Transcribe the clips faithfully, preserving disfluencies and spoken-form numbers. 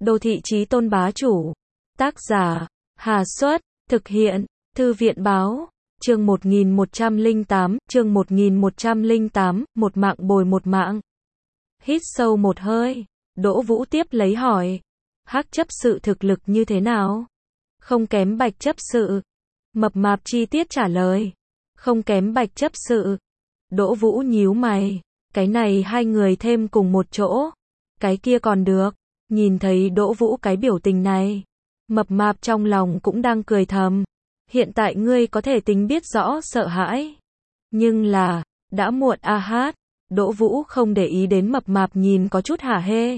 Đô thị chí tôn bá chủ. Tác giả, Hà Xuất, thực hiện, Thư viện báo, chương một nghìn một trăm lẻ tám, chương một nghìn một trăm lẻ tám, một mạng bồi một mạng. Hít sâu một hơi, Đỗ Vũ tiếp lấy hỏi, Hắc chấp sự thực lực như thế nào? Không kém Bạch chấp sự. Mập mạp chi tiết trả lời, không kém Bạch chấp sự. Đỗ Vũ nhíu mày, cái này hai người thêm cùng một chỗ, cái kia còn được. Nhìn thấy Đỗ Vũ cái biểu tình này, mập mạp trong lòng cũng đang cười thầm. Hiện tại ngươi có thể tính biết rõ sợ hãi, nhưng là, đã muộn a hát. Đỗ Vũ không để ý đến mập mạp nhìn có chút hả hê.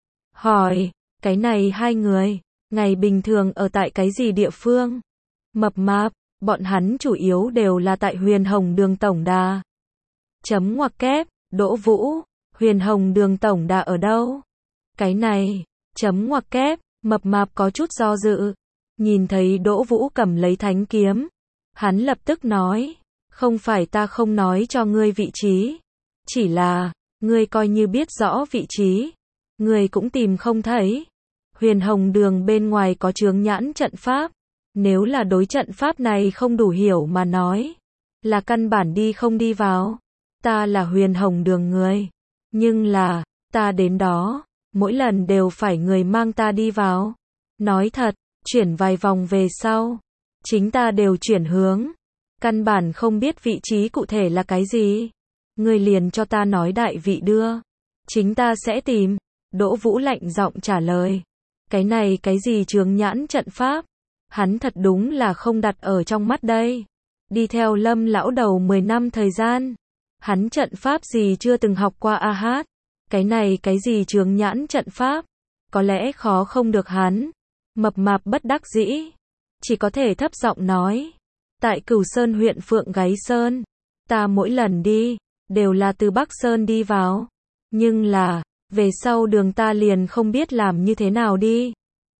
Hỏi, cái này hai người, ngày bình thường ở tại cái gì địa phương? Mập mạp, bọn hắn chủ yếu đều là tại Huyền Hồng Đường Tổng Đà. Chấm ngoặc kép, Đỗ Vũ, Huyền Hồng Đường Tổng Đà ở đâu? Cái này, chấm ngoặc kép, mập mạp có chút do dự. Nhìn thấy Đỗ Vũ cầm lấy thánh kiếm, hắn lập tức nói, không phải ta không nói cho ngươi vị trí, chỉ là, ngươi coi như biết rõ vị trí, ngươi cũng tìm không thấy. Huyền Hồng Đường bên ngoài có chướng nhãn trận pháp, nếu là đối trận pháp này không đủ hiểu mà nói, là căn bản đi không đi vào. Ta là Huyền Hồng Đường người, nhưng là, ta đến đó, mỗi lần đều phải người mang ta đi vào. Nói thật, chuyển vài vòng về sau, chính ta đều chuyển hướng, căn bản không biết vị trí cụ thể là cái gì. Ngươi liền cho ta nói đại vị đưa, chính ta sẽ tìm. Đỗ Vũ lạnh giọng trả lời, cái này cái gì chướng nhãn trận pháp, hắn thật đúng là không đặt ở trong mắt đây. Đi theo Lâm lão đầu mười năm thời gian, hắn trận pháp gì chưa từng học qua a hát. Cái này cái gì chướng nhãn trận pháp, có lẽ khó không được hắn. Mập mạp bất đắc dĩ, chỉ có thể thấp giọng nói, tại Cửu Sơn huyện Phượng Gáy Sơn, ta mỗi lần đi, đều là từ Bắc Sơn đi vào, nhưng là, về sau đường ta liền không biết làm như thế nào đi.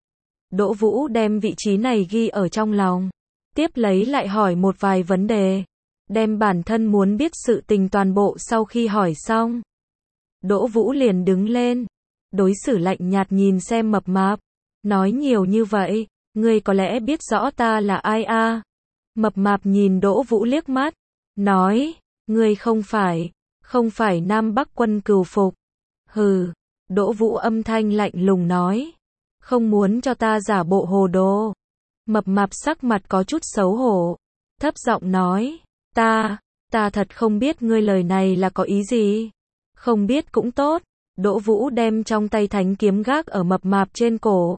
Đỗ Vũ đem vị trí này ghi ở trong lòng, tiếp lấy lại hỏi một vài vấn đề, đem bản thân muốn biết sự tình toàn bộ sau khi hỏi xong. Đỗ Vũ liền đứng lên, đối xử lạnh nhạt nhìn xem mập mạp, nói nhiều như vậy, ngươi có lẽ biết rõ ta là ai a? À? Mập mạp nhìn Đỗ Vũ liếc mắt, nói, ngươi không phải, không phải Nam Bắc quân Cừu Phục. Hừ, Đỗ Vũ âm thanh lạnh lùng nói, không muốn cho ta giả bộ hồ đồ. Mập mạp sắc mặt có chút xấu hổ, thấp giọng nói, ta, ta thật không biết ngươi lời này là có ý gì. Không biết cũng tốt. Đỗ Vũ đem trong tay thánh kiếm gác ở mập mạp trên cổ,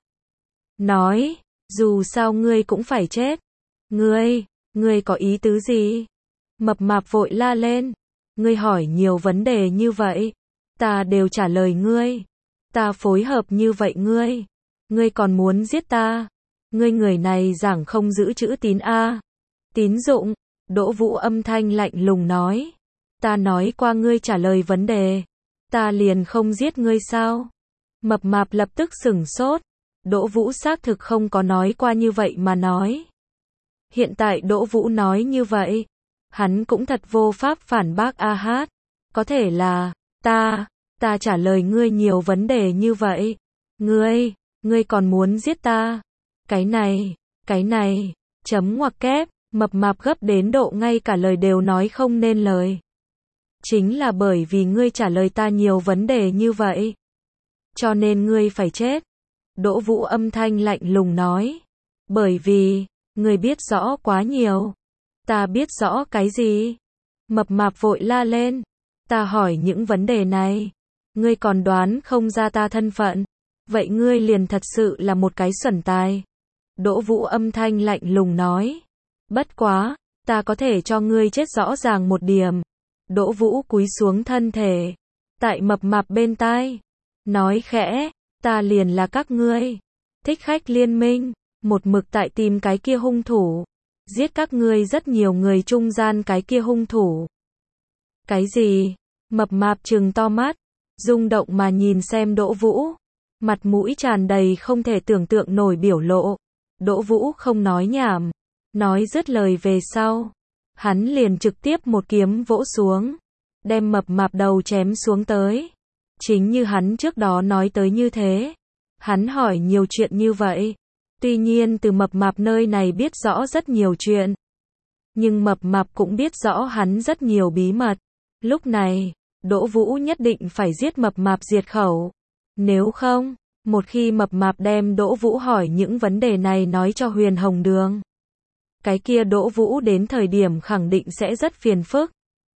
nói, dù sao ngươi cũng phải chết. Ngươi, ngươi có ý tứ gì? Mập mạp vội la lên, ngươi hỏi nhiều vấn đề như vậy, ta đều trả lời ngươi. Ta phối hợp như vậy ngươi, ngươi còn muốn giết ta? Ngươi người này giảng không giữ chữ tín a. Tín dụng. Đỗ Vũ âm thanh lạnh lùng nói, ta nói qua ngươi trả lời vấn đề, ta liền không giết ngươi sao? Mập mạp lập tức sửng sốt, Đỗ Vũ xác thực không có nói qua như vậy mà nói. Hiện tại Đỗ Vũ nói như vậy, hắn cũng thật vô pháp phản bác a hát. Có thể là, ta, ta trả lời ngươi nhiều vấn đề như vậy, ngươi, ngươi còn muốn giết ta? Cái này, cái này, chấm ngoặc kép, mập mạp gấp đến độ ngay cả lời đều nói không nên lời. Chính là bởi vì ngươi trả lời ta nhiều vấn đề như vậy, cho nên ngươi phải chết. Đỗ Vũ âm thanh lạnh lùng nói, bởi vì, ngươi biết rõ quá nhiều. Ta biết rõ cái gì? Mập mạp vội la lên, ta hỏi những vấn đề này, ngươi còn đoán không ra ta thân phận, vậy ngươi liền thật sự là một cái xuẩn tài. Đỗ Vũ âm thanh lạnh lùng nói, bất quá, ta có thể cho ngươi chết rõ ràng một điểm. Đỗ Vũ cúi xuống thân thể, tại mập mạp bên tai, nói khẽ, ta liền là các ngươi, thích khách liên minh, một mực tại tìm cái kia hung thủ, giết các ngươi rất nhiều người trung gian cái kia hung thủ. Cái gì? Mập mạp trừng to mắt, rung động mà nhìn xem Đỗ Vũ, mặt mũi tràn đầy không thể tưởng tượng nổi biểu lộ. Đỗ Vũ không nói nhảm, nói dứt lời về sau, hắn liền trực tiếp một kiếm vỗ xuống, đem mập mạp đầu chém xuống tới. Chính như hắn trước đó nói tới như thế, Hắn hỏi nhiều chuyện như vậy. Tuy nhiên từ mập mạp nơi này biết rõ rất nhiều chuyện. Nhưng mập mạp cũng biết rõ hắn rất nhiều bí mật. Lúc này, Đỗ Vũ nhất định phải giết mập mạp diệt khẩu. Nếu không, một khi mập mạp đem Đỗ Vũ hỏi những vấn đề này nói cho Huyền Hồng Đường, cái kia Đỗ Vũ đến thời điểm khẳng định sẽ rất phiền phức.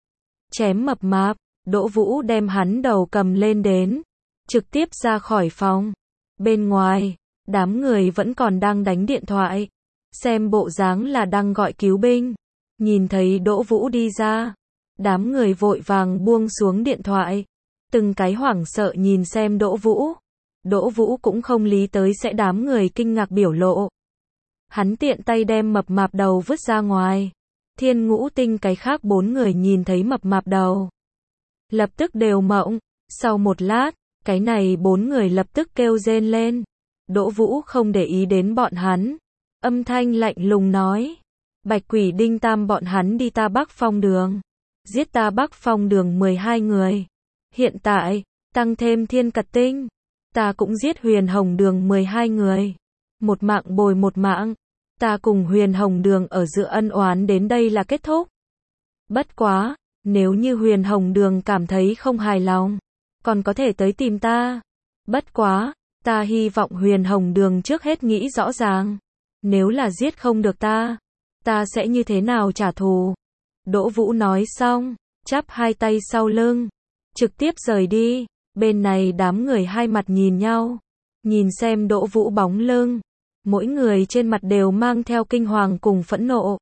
Chém mập mạp, Đỗ Vũ đem hắn đầu cầm lên đến, trực tiếp ra khỏi phòng. Bên ngoài, đám người vẫn còn đang đánh điện thoại, xem bộ dáng là đang gọi cứu binh. Nhìn thấy Đỗ Vũ đi ra, đám người vội vàng buông xuống điện thoại, từng cái hoảng sợ nhìn xem Đỗ Vũ. Đỗ Vũ cũng không lý tới sẽ đám người kinh ngạc biểu lộ. Hắn tiện tay đem mập mạp đầu vứt ra ngoài. Thiên Ngũ Tinh cái khác bốn người nhìn thấy mập mạp đầu, lập tức đều mộng. Sau một lát, cái này bốn người lập tức kêu rên lên. Đỗ Vũ không để ý đến bọn hắn, âm thanh lạnh lùng nói: Bạch Quỷ Đinh Tam bọn hắn đi ta Bắc Phong Đường, giết ta Bắc Phong Đường mười hai người. Hiện tại, tăng thêm Thiên Cật Tinh, ta cũng giết Huyền Hồng Đường mười hai người. Một mạng bồi một mạng, ta cùng Huyền Hồng Đường ở giữa ân oán đến đây là kết thúc. Bất quá, nếu như Huyền Hồng Đường cảm thấy không hài lòng, còn có thể tới tìm ta. Bất quá, ta hy vọng Huyền Hồng Đường trước hết nghĩ rõ ràng, nếu là giết không được ta, ta sẽ như thế nào trả thù. Đỗ Vũ nói xong, chắp hai tay sau lưng, trực tiếp rời đi. Bên này đám người hai mặt nhìn nhau, nhìn xem Đỗ Vũ bóng lưng, mỗi người trên mặt đều mang theo kinh hoàng cùng phẫn nộ.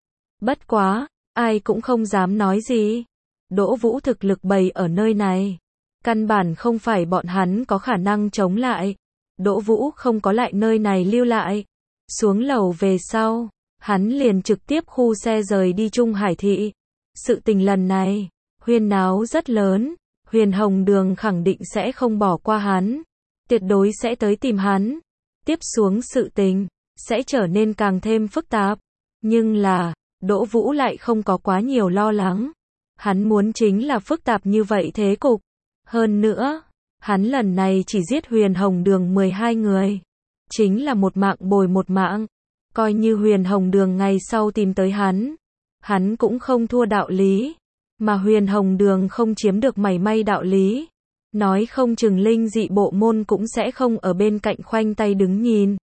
Bất quá, ai cũng không dám nói gì. Đỗ Vũ thực lực bày ở nơi này, căn bản không phải bọn hắn có khả năng chống lại. Đỗ Vũ không có lại nơi này lưu lại. Xuống lầu về sau, hắn liền trực tiếp khu xe rời đi Trung Hải Thị. Sự tình lần này, huyên náo rất lớn. Huyền Hồng Đường khẳng định sẽ không bỏ qua hắn, tuyệt đối sẽ tới tìm hắn. Tiếp xuống sự tình sẽ trở nên càng thêm phức tạp. Nhưng là, Đỗ Vũ lại không có quá nhiều lo lắng. Hắn muốn chính là phức tạp như vậy thế cục. Hơn nữa, hắn lần này chỉ giết Huyền Hồng Đường mười hai người, chính là một mạng bồi một mạng. Coi như Huyền Hồng Đường ngày sau tìm tới hắn, hắn cũng không thua đạo lý. Mà Huyền Hồng Đường không chiếm được mảy may đạo lý, nói không chừng linh dị bộ môn cũng sẽ không ở bên cạnh khoanh tay đứng nhìn.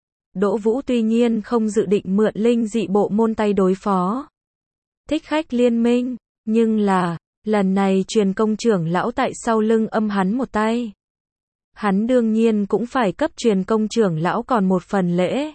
Đỗ Vũ tuy nhiên không dự định mượn linh dị bộ môn tay đối phó Thích Khách Liên Minh, nhưng là, lần này Truyền Công trưởng lão tại sau lưng âm hắn một tay. Hắn đương nhiên cũng phải cấp Truyền Công trưởng lão còn một phần lễ.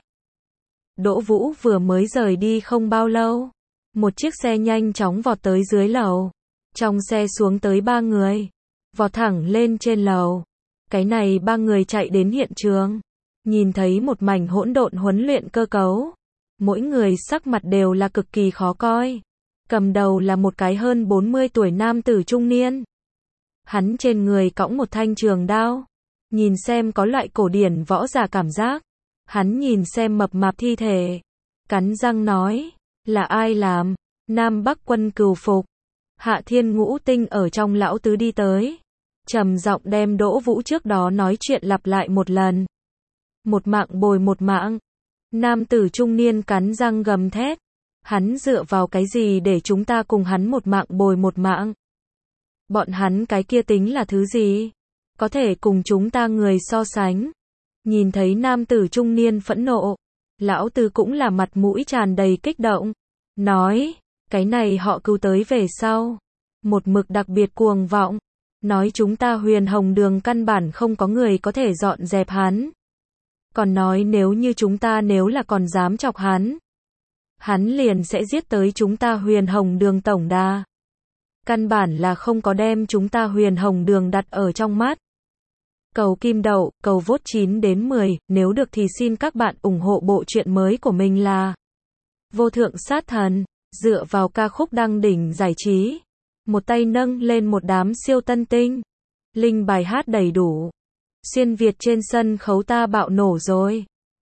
Đỗ Vũ vừa mới rời đi không bao lâu, một chiếc xe nhanh chóng vọt tới dưới lầu. Trong xe xuống tới ba người, vọt thẳng lên trên lầu. Cái này ba người chạy đến hiện trường, nhìn thấy một mảnh hỗn độn huấn luyện cơ cấu. Mỗi người sắc mặt đều là cực kỳ khó coi. Cầm đầu là một cái hơn bốn mươi tuổi nam tử trung niên. Hắn trên người cõng một thanh trường đao, nhìn xem có loại cổ điển võ giả cảm giác. Hắn nhìn xem mập mạp thi thể, cắn răng nói: Là ai làm? Nam Bắc Quân Cừu Phục. Hạ Thiên Ngũ Tinh ở trong lão tứ đi tới, trầm giọng đem Đỗ Vũ trước đó nói chuyện lặp lại một lần. Một mạng bồi một mạng. Nam tử trung niên cắn răng gầm thét: Hắn dựa vào cái gì để chúng ta cùng hắn một mạng bồi một mạng? Bọn hắn cái kia tính là thứ gì? Có thể cùng chúng ta người so sánh? Nhìn thấy nam tử trung niên phẫn nộ, lão tứ cũng là mặt mũi tràn đầy kích động, nói: Cái này họ Cừu tới về sau, một mực đặc biệt cuồng vọng, nói chúng ta Huyền Hồng Đường căn bản không có người có thể dọn dẹp hắn. Còn nói nếu như chúng ta nếu là còn dám chọc hắn, hắn liền sẽ giết tới chúng ta Huyền Hồng Đường tổng đà. Căn bản là không có đem chúng ta Huyền Hồng Đường đặt ở trong mắt. Cầu kim đậu, cầu vote chín đến mười, nếu được thì xin các bạn ủng hộ bộ truyện mới của mình là Vô Thượng Sát Thần, dựa vào ca khúc đăng đỉnh giải trí. Một tay nâng lên một đám siêu tân tinh. Linh bài hát đầy đủ. Xuyên Việt trên sân khấu ta bạo nổ rồi.